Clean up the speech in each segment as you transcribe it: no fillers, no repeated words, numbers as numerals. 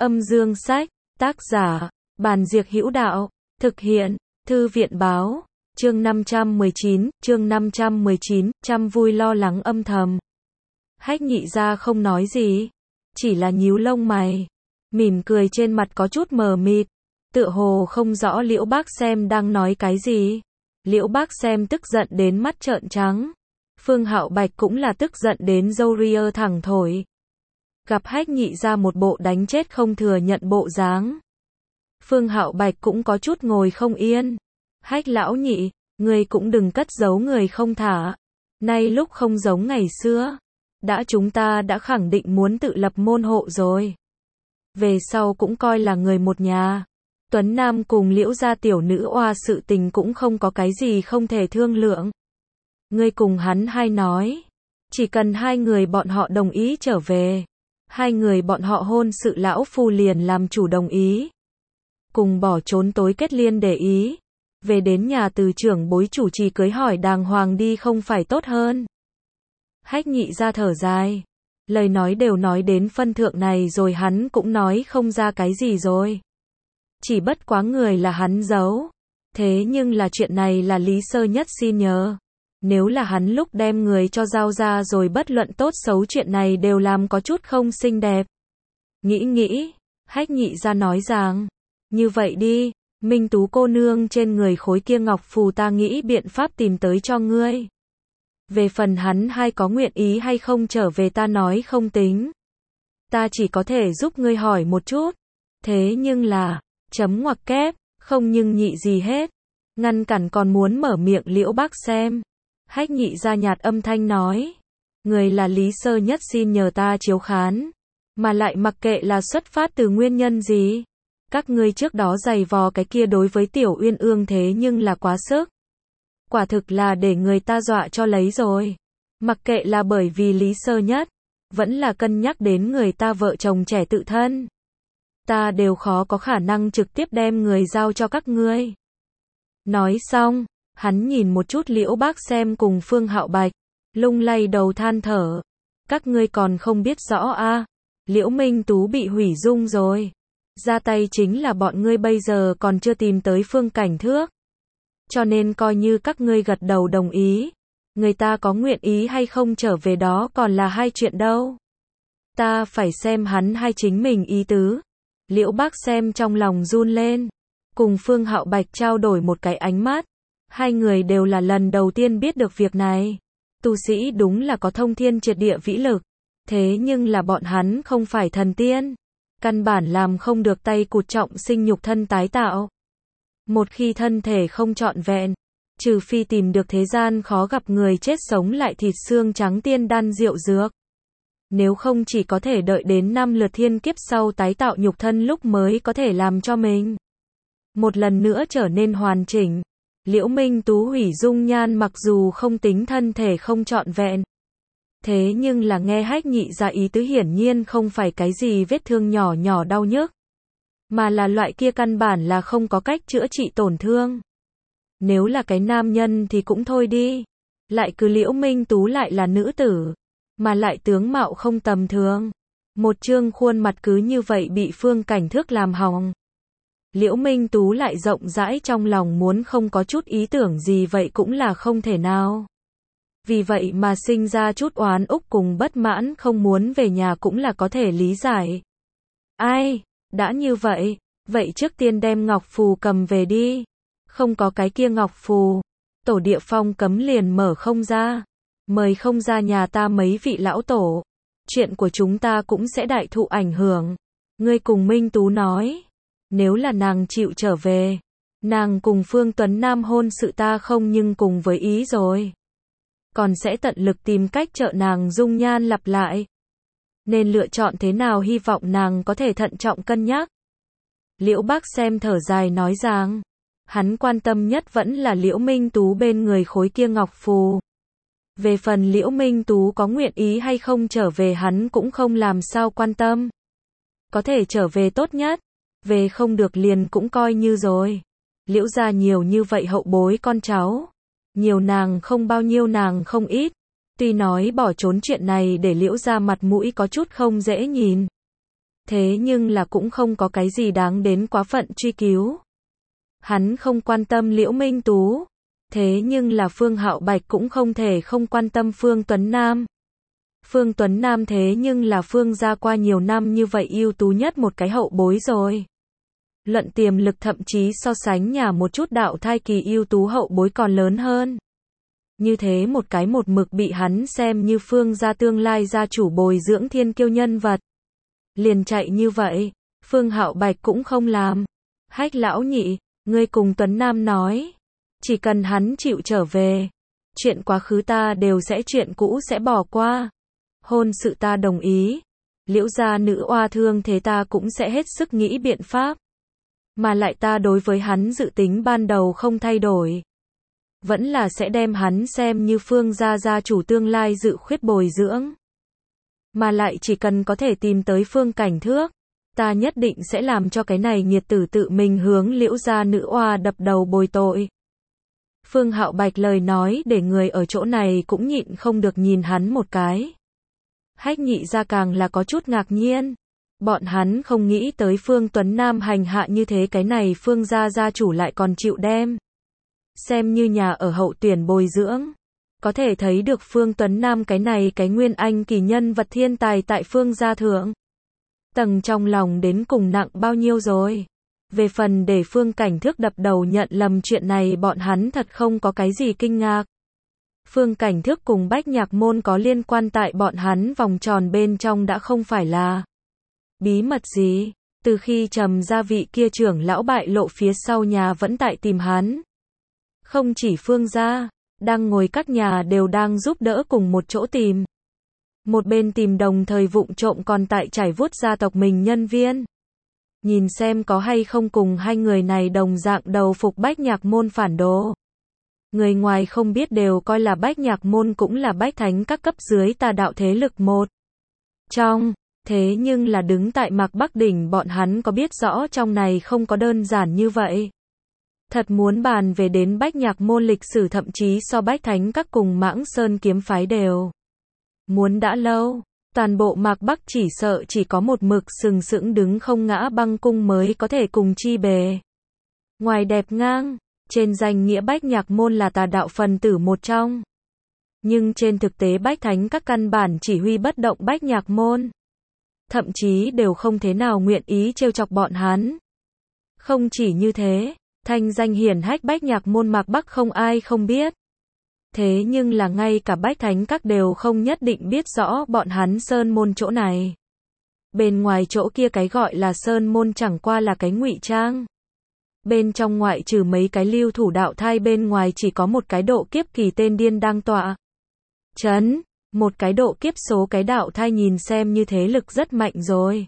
Âm dương sách, tác giả, Bàn Diệc Hữu Đạo, thực hiện, Thư viện báo, chương 519, trăm vui lo lắng âm thầm. Hách Nhị Gia không nói gì, chỉ là nhíu lông mày, mỉm cười trên mặt có chút mờ mịt, tựa hồ không rõ Liễu Bác Xem đang nói cái gì. Liễu Bác Xem tức giận đến mắt trợn trắng. Phương Hạo Bạch cũng là tức giận đến râu ria thẳng thổi. Gặp Hách Nhị Gia một bộ đánh chết không thừa nhận bộ dáng. Phương Hạo Bạch cũng có chút ngồi không yên. Hách lão nhị, người cũng đừng cất giấu người không thả. Nay lúc không giống ngày xưa. Chúng ta đã khẳng định muốn tự lập môn hộ rồi. Về sau cũng coi là người một nhà. Tuấn Nam cùng Liễu gia tiểu nữ oa sự tình cũng không có cái gì không thể thương lượng. Ngươi cùng hắn hay nói. Chỉ cần hai người bọn họ đồng ý trở về. Hai người bọn họ hôn sự lão phu liền làm chủ đồng ý. Cùng bỏ trốn tối kết liên để ý. Về đến nhà từ trưởng bối chủ trì cưới hỏi đàng hoàng đi không phải tốt hơn. Hách Nhị Gia thở dài. Lời nói đều nói đến phân thượng này rồi hắn cũng nói không ra cái gì rồi. Chỉ bất quá người là hắn giấu. Thế nhưng là chuyện này là Lý Sơ Nhất xin nhờ. Nếu là hắn lúc đem người cho giao ra rồi bất luận tốt xấu chuyện này đều làm có chút không xinh đẹp. Nghĩ, Hách Nhị Gia nói rằng, như vậy đi, Minh Tú cô nương trên người khối kia ngọc phù ta nghĩ biện pháp tìm tới cho ngươi. Về phần hắn hay có nguyện ý hay không trở về ta nói không tính. Ta chỉ có thể giúp ngươi hỏi một chút. Thế nhưng là, chấm ngoặc kép, không nhưng nhị gì hết. Ngăn cản còn muốn mở miệng Liễu Bác Xem. Hách Nhị Gia nhạt âm thanh nói. Người là Lý Sơ Nhất xin nhờ ta chiếu khán. Mà lại mặc kệ là xuất phát từ nguyên nhân gì. Các ngươi trước đó giày vò cái kia đối với Tiểu Uyên Ương thế nhưng là quá sức. Quả thực là để người ta dọa cho lấy rồi. Mặc kệ là bởi vì Lý Sơ Nhất, vẫn là cân nhắc đến người ta vợ chồng trẻ tự thân. Ta đều khó có khả năng trực tiếp đem người giao cho các ngươi. Nói xong, hắn nhìn một chút Liễu Bác Xem cùng Phương Hạo Bạch, lung lay đầu than thở. Các ngươi còn không biết rõ a, Liễu Minh Tú bị hủy dung rồi. Ra tay chính là bọn ngươi bây giờ còn chưa tìm tới Phương Cảnh Thước. Cho nên coi như các ngươi gật đầu đồng ý. Người ta có nguyện ý hay không trở về đó còn là hai chuyện đâu. Ta phải xem hắn hay chính mình ý tứ. Liễu Bác Xem trong lòng run lên. Cùng Phương Hạo Bạch trao đổi một cái ánh mắt. Hai người đều là lần đầu tiên biết được việc này. Tu sĩ đúng là có thông thiên triệt địa vĩ lực. Thế nhưng là bọn hắn không phải thần tiên. Căn bản làm không được tay cụt trọng sinh nhục thân tái tạo. Một khi thân thể không trọn vẹn, trừ phi tìm được thế gian khó gặp người chết sống lại thịt xương trắng tiên đan rượu dược. Nếu không chỉ có thể đợi đến 5 lượt thiên kiếp sau tái tạo nhục thân lúc mới có thể làm cho mình một lần nữa trở nên hoàn chỉnh. Liễu Minh Tú hủy dung nhan mặc dù không tính thân thể không trọn vẹn. Thế nhưng là nghe Hách Nhị Gia ý tứ hiển nhiên không phải cái gì vết thương nhỏ nhỏ đau nhức. Mà là loại kia căn bản là không có cách chữa trị tổn thương. Nếu là cái nam nhân thì cũng thôi đi. Lại cứ Liễu Minh Tú lại là nữ tử. Mà lại tướng mạo không tầm thường. Một trương khuôn mặt cứ như vậy bị Phương Cảnh Thước làm hỏng. Liễu Minh Tú lại rộng rãi trong lòng muốn không có chút ý tưởng gì vậy cũng là không thể nào. Vì vậy mà sinh ra chút oán úc cùng bất mãn không muốn về nhà cũng là có thể lý giải. Ai, đã như vậy, vậy trước tiên đem ngọc phù cầm về đi. Không có cái kia ngọc phù, tổ địa phong cấm liền mở không ra. Mời không ra nhà ta mấy vị lão tổ. Chuyện của chúng ta cũng sẽ đại thụ ảnh hưởng. Ngươi cùng Minh Tú nói. Nếu là nàng chịu trở về. Nàng cùng Phương Tuấn Nam hôn sự ta không nhưng cùng với ý rồi. Còn sẽ tận lực tìm cách trợ nàng dung nhan lặp lại. Nên lựa chọn thế nào hy vọng nàng có thể thận trọng cân nhắc. Liễu Bác Xem thở dài nói rằng. Hắn quan tâm nhất vẫn là Liễu Minh Tú bên người khối kia ngọc phù. Về phần Liễu Minh Tú có nguyện ý hay không trở về hắn cũng không làm sao quan tâm. Có thể trở về tốt nhất. Về không được liền cũng coi như rồi. Liễu gia nhiều như vậy hậu bối con cháu. Nhiều nàng không bao nhiêu nàng không ít. Tuy nói bỏ trốn chuyện này để Liễu gia mặt mũi có chút không dễ nhìn. Thế nhưng là cũng không có cái gì đáng đến quá phận truy cứu. Hắn không quan tâm Liễu Minh Tú. Thế nhưng là Phương Hạo Bạch cũng không thể không quan tâm Phương Tuấn Nam. Phương Tuấn Nam thế nhưng là Phương gia qua nhiều năm như vậy ưu tú nhất một cái hậu bối rồi. Luận tiềm lực thậm chí so sánh nhà một chút đạo thai kỳ ưu tú hậu bối còn lớn hơn. Như thế một cái một mực bị hắn xem như Phương gia tương lai gia chủ bồi dưỡng thiên kiêu nhân vật. Liền chạy như vậy, Phương Hạo Bạch cũng không làm. Hách lão nhị, ngươi cùng Tuấn Nam nói, chỉ cần hắn chịu trở về, chuyện quá khứ ta đều sẽ, chuyện cũ sẽ bỏ qua. Hôn sự ta đồng ý, Liễu gia nữ oa thương thế ta cũng sẽ hết sức nghĩ biện pháp. Mà lại ta đối với hắn dự tính ban đầu không thay đổi. Vẫn là sẽ đem hắn xem như Phương gia gia chủ tương lai dự khuyết bồi dưỡng. Mà lại chỉ cần có thể tìm tới Phương Cảnh Thước, ta nhất định sẽ làm cho cái này nghiệt tử tự mình hướng Liễu gia nữ oa đập đầu bồi tội. Phương Hạo Bạch lời nói để người ở chỗ này cũng nhịn không được nhìn hắn một cái. Hách nhị gia càng là có chút ngạc nhiên. Bọn hắn không nghĩ tới Phương Tuấn Nam hành hạ như thế, cái này Phương gia gia chủ lại còn chịu đem xem như nhà ở hậu tuyển bồi dưỡng. Có thể thấy được Phương Tuấn Nam cái này cái nguyên anh kỳ nhân vật thiên tài tại Phương gia thượng. Tầng trong lòng đến cùng nặng bao nhiêu rồi. Về phần để Phương Cảnh Thước đập đầu nhận lầm chuyện này bọn hắn thật không có cái gì kinh ngạc. Phương Cảnh Thước cùng Bách Nhạc Môn có liên quan tại bọn hắn vòng tròn bên trong đã không phải là bí mật gì. Từ khi Trầm gia vị kia trưởng lão bại lộ phía sau nhà vẫn tại tìm hắn. Không chỉ Phương gia, đang ngồi các nhà đều đang giúp đỡ cùng một chỗ tìm. Một bên tìm đồng thời vụng trộm còn tại trải vuốt gia tộc mình nhân viên. Nhìn xem có hay không cùng hai người này đồng dạng đầu phục Bách Nhạc Môn phản đồ. Người ngoài không biết đều coi là Bách Nhạc Môn cũng là bách thánh các cấp dưới tà đạo thế lực một trong. Thế nhưng là đứng tại Mạc Bắc đỉnh bọn hắn có biết rõ trong này không có đơn giản như vậy. Thật muốn bàn về đến Bách Nhạc Môn lịch sử thậm chí so bách thánh các cùng Mãng Sơn kiếm phái đều muốn đã lâu. Toàn bộ Mạc Bắc chỉ sợ chỉ có một mực sừng sững đứng không ngã băng cung mới có thể cùng chi bề. Ngoài đẹp ngang, trên danh nghĩa Bách Nhạc Môn là tà đạo phần tử một trong. Nhưng trên thực tế bách thánh các căn bản chỉ huy bất động Bách Nhạc Môn. Thậm chí đều không thế nào nguyện ý trêu chọc bọn hắn. Không chỉ như thế, thanh danh hiển hách Bách Nhạc Môn Mạc Bắc không ai không biết. Thế nhưng là ngay cả bách thánh các đều không nhất định biết rõ bọn hắn sơn môn chỗ này. Bên ngoài chỗ kia cái gọi là sơn môn chẳng qua là cái ngụy trang. Bên trong ngoại trừ mấy cái lưu thủ đạo thai bên ngoài chỉ có một cái độ kiếp kỳ tên điên đang tọa chấn. Một cái độ kiếp số cái đạo thai nhìn xem như thế lực rất mạnh rồi.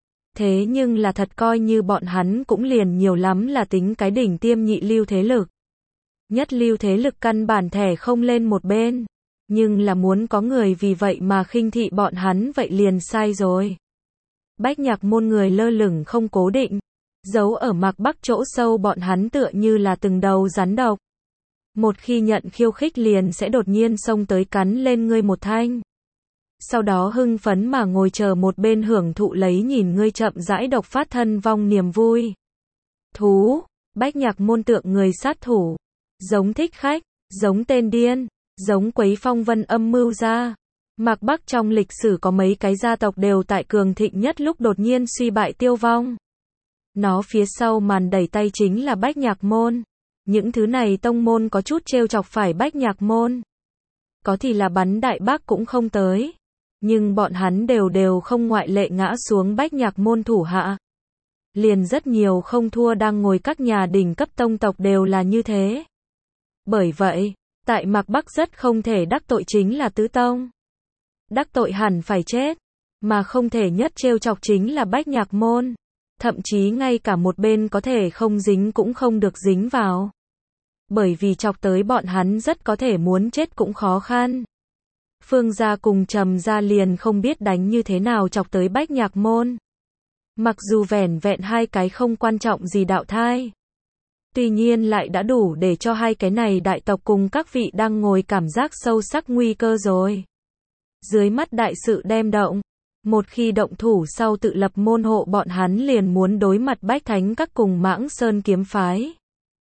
Thế nhưng là thật coi như bọn hắn cũng liền nhiều lắm là tính cái đỉnh tiêm nhị lưu thế lực. Nhất lưu thế lực căn bản thẻ không lên một bên. Nhưng là muốn có người vì vậy mà khinh thị bọn hắn vậy liền sai rồi. Bách Nhạc Môn người lơ lửng không cố định. Giấu ở Mạc Bắc chỗ sâu bọn hắn tựa như là từng đầu rắn độc. Một khi nhận khiêu khích liền sẽ đột nhiên xông tới cắn lên ngươi một thanh. Sau đó hưng phấn mà ngồi chờ một bên hưởng thụ lấy nhìn ngươi chậm rãi độc phát thân vong niềm vui. Thú, Bách Nhạc Môn tượng người sát thủ. Giống thích khách, giống tên điên, giống quấy phong vân âm mưu gia. Mạc Bắc trong lịch sử có mấy cái gia tộc đều tại cường thịnh nhất lúc đột nhiên suy bại tiêu vong. Nó phía sau màn đẩy tay chính là Bách Nhạc Môn. Những thứ này tông môn có chút trêu chọc phải Bách Nhạc Môn. Có thì là bắn đại bác cũng không tới. Nhưng bọn hắn đều không ngoại lệ ngã xuống Bách Nhạc Môn thủ hạ. Liền rất nhiều không thua đang ngồi các nhà đỉnh cấp tông tộc đều là như thế. Bởi vậy, tại Mạc Bắc rất không thể đắc tội chính là tứ tông. Đắc tội hẳn phải chết. Mà không thể nhất trêu chọc chính là Bách Nhạc Môn. Thậm chí ngay cả một bên có thể không dính cũng không được dính vào. Bởi vì chọc tới bọn hắn rất có thể muốn chết cũng khó khăn. Phương gia cùng Trầm gia liền không biết đánh như thế nào chọc tới Bách Nhạc Môn. Mặc dù vẻn vẹn hai cái không quan trọng gì đạo thai. Tuy nhiên lại đã đủ để cho hai cái này đại tộc cùng các vị đang ngồi cảm giác sâu sắc nguy cơ rồi. Dưới mắt đại sự đem động. Một khi động thủ sau tự lập môn hộ bọn hắn liền muốn đối mặt Bách Thánh Các cùng Mãng Sơn kiếm phái.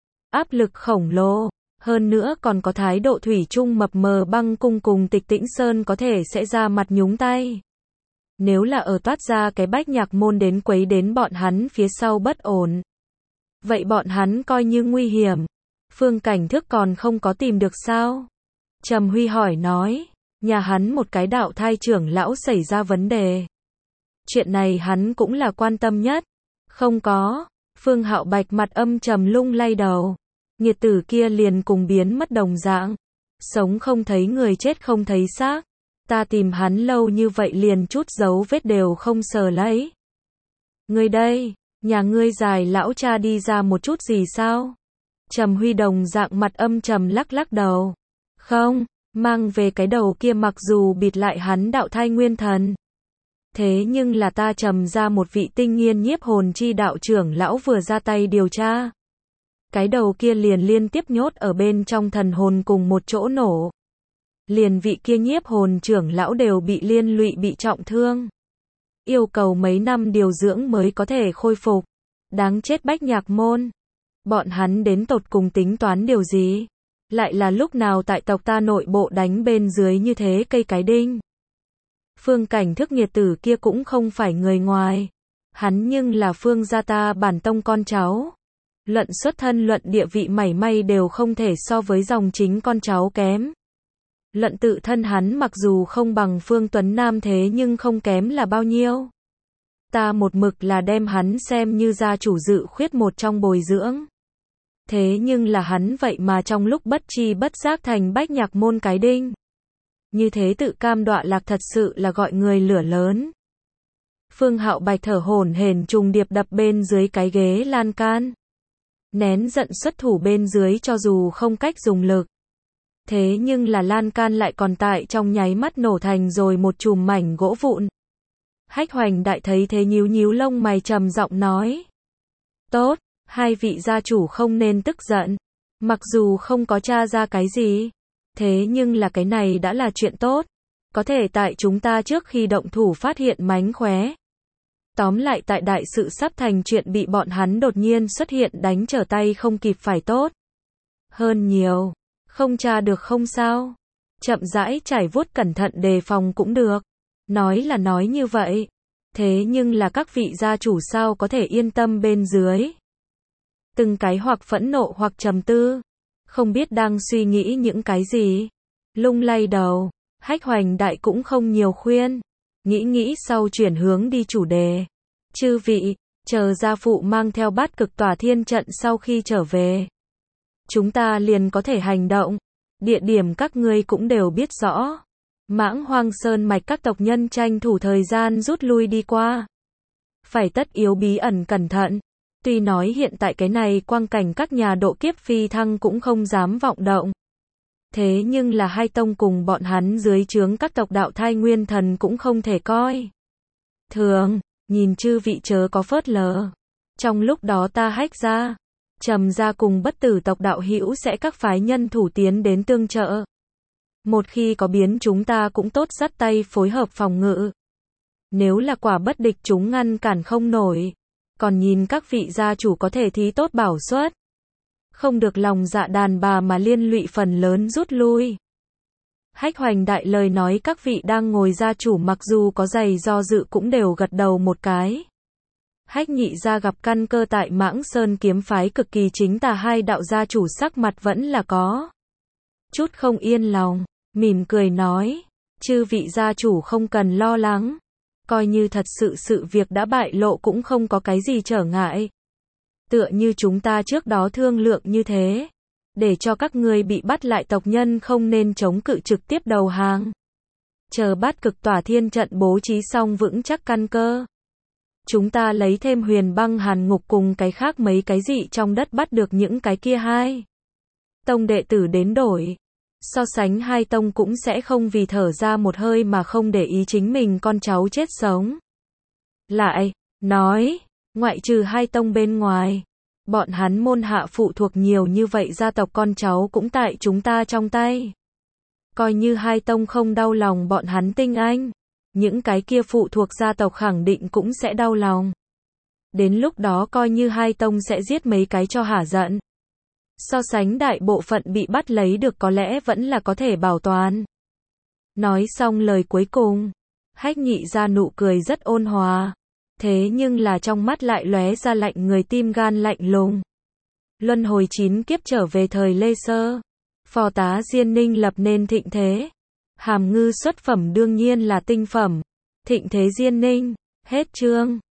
Áp lực khổng lồ, hơn nữa còn có thái độ thủy chung mập mờ Băng Cung cùng Tịch Tĩnh Sơn có thể sẽ ra mặt nhúng tay. Nếu là ở toát ra cái Bách Nhạc Môn đến quấy đến bọn hắn phía sau bất ổn. Vậy bọn hắn coi như nguy hiểm. Phương Cảnh Thức còn không có tìm được sao? Trầm Huy hỏi nói, nhà hắn một cái đạo thai trưởng lão xảy ra vấn đề. Chuyện này hắn cũng là quan tâm nhất. Không có, Phương Hạo Bạch mặt âm trầm lung lay đầu. Nghiệt tử kia liền cùng biến mất đồng dạng. Sống không thấy người, chết không thấy xác. Ta tìm hắn lâu như vậy liền chút dấu vết đều không sờ lấy. Ngươi đây, nhà ngươi dài lão cha đi ra một chút gì sao? Trầm Huy đồng dạng mặt âm trầm lắc lắc đầu. Không, mang về cái đầu kia mặc dù bịt lại hắn đạo thai nguyên thần. Thế nhưng là ta trầm ra một vị tinh nghiên nhiếp hồn chi đạo trưởng lão vừa ra tay điều tra. Cái đầu kia liền liên tiếp nhốt ở bên trong thần hồn cùng một chỗ nổ. Liền vị kia nhiếp hồn trưởng lão đều bị liên lụy bị trọng thương. Yêu cầu mấy năm điều dưỡng mới có thể khôi phục. Đáng chết Bách Nhạc Môn. Bọn hắn đến tột cùng tính toán điều gì? Lại là lúc nào tại tộc ta nội bộ đánh bên dưới như thế cây cái đinh? Phương Cảnh Thức nghiệt tử kia cũng không phải người ngoài. Hắn nhưng là Phương gia ta bản tông con cháu. Luận xuất thân luận địa vị mảy may đều không thể so với dòng chính con cháu kém. Luận tự thân hắn mặc dù không bằng Phương Tuấn Nam thế nhưng không kém là bao nhiêu. Ta một mực là đem hắn xem như gia chủ dự khuyết một trong bồi dưỡng. Thế nhưng là hắn vậy mà trong lúc bất chi bất giác thành Bách Nhạc Môn cái đinh. Như thế tự cam đọa lạc thật sự là gọi người lửa lớn. Phương Hạo Bạch thở hổn hển trùng điệp đập bên dưới cái ghế lan can. Nén giận xuất thủ bên dưới cho dù không cách dùng lực. Thế nhưng là lan can lại còn tại trong nháy mắt nổ thành rồi một chùm mảnh gỗ vụn. Hách Hoành Đại thấy thế nhíu nhíu lông mày trầm giọng nói. Tốt, hai vị gia chủ không nên tức giận. Mặc dù không có tra ra cái gì. Thế nhưng là cái này đã là chuyện tốt. Có thể tại chúng ta trước khi động thủ phát hiện mánh khóe. Tóm lại tại đại sự sắp thành chuyện bị bọn hắn đột nhiên xuất hiện đánh trở tay không kịp phải tốt. Hơn nhiều. Không tra được không sao. Chậm rãi trải vuốt cẩn thận đề phòng cũng được. Nói là nói như vậy. Thế nhưng là các vị gia chủ sao có thể yên tâm bên dưới. Từng cái hoặc phẫn nộ hoặc trầm tư. Không biết đang suy nghĩ những cái gì. Lung lay đầu. Hách Hoành Đại cũng không nhiều khuyên. Nghĩ sau chuyển hướng đi chủ đề. Chư vị, chờ gia phụ mang theo bát cực tỏa thiên trận sau khi trở về. Chúng ta liền có thể hành động. Địa điểm các ngươi cũng đều biết rõ. Mãng Hoang Sơn mạch các tộc nhân tranh thủ thời gian rút lui đi qua. Phải tất yếu bí ẩn cẩn thận. Tuy nói hiện tại cái này quang cảnh các nhà độ kiếp phi thăng cũng không dám vọng động. Thế nhưng là hai tông cùng bọn hắn dưới trướng các tộc đạo thai nguyên thần cũng không thể coi thường, nhìn chư vị chớ có phớt lờ. Trong lúc đó ta Hách gia, Trầm gia cùng Bất Tử tộc đạo hữu sẽ các phái nhân thủ tiến đến tương trợ. Một khi có biến chúng ta cũng tốt dắt tay phối hợp phòng ngự. Nếu là quả bất địch chúng ngăn cản không nổi, còn nhìn các vị gia chủ có thể thí tốt bảo suất. Không được lòng dạ đàn bà mà liên lụy phần lớn rút lui. Hách Hoành Đại lời nói các vị đang ngồi gia chủ mặc dù có dày do dự cũng đều gật đầu một cái. Hách Nhị gia gặp căn cơ tại Mãng Sơn kiếm phái cực kỳ chính tà, hai đạo gia chủ sắc mặt vẫn là có chút không yên lòng, mỉm cười nói, chư vị gia chủ không cần lo lắng, coi như thật sự sự việc đã bại lộ cũng không có cái gì trở ngại. Tựa như chúng ta trước đó thương lượng như thế, để cho các ngươi bị bắt lại tộc nhân không nên chống cự trực tiếp đầu hàng. Chờ bát cực tỏa thiên trận bố trí xong vững chắc căn cơ. Chúng ta lấy thêm Huyền Băng Hàn Ngục cùng cái khác mấy cái gì trong đất bắt được những cái kia hai tông đệ tử đến đổi. So sánh hai tông cũng sẽ không vì thở ra một hơi mà không để ý chính mình con cháu chết sống. Lại, nói, ngoại trừ hai tông bên ngoài, bọn hắn môn hạ phụ thuộc nhiều như vậy gia tộc con cháu cũng tại chúng ta trong tay. Coi như hai tông không đau lòng bọn hắn tinh anh, những cái kia phụ thuộc gia tộc khẳng định cũng sẽ đau lòng. Đến lúc đó coi như hai tông sẽ giết mấy cái cho hả giận. So sánh đại bộ phận bị bắt lấy được có lẽ vẫn là có thể bảo toàn. Nói xong lời cuối cùng, Hách Nhị ra nụ cười rất ôn hòa. Thế nhưng là trong mắt lại lóe ra lạnh người tim gan lạnh lùng. Luân hồi 9 kiếp trở về thời Lê Sơ. Phò tá Diên Ninh lập nên thịnh thế. Hàm Ngư xuất phẩm đương nhiên là tinh phẩm. Thịnh thế Diên Ninh. Hết chương.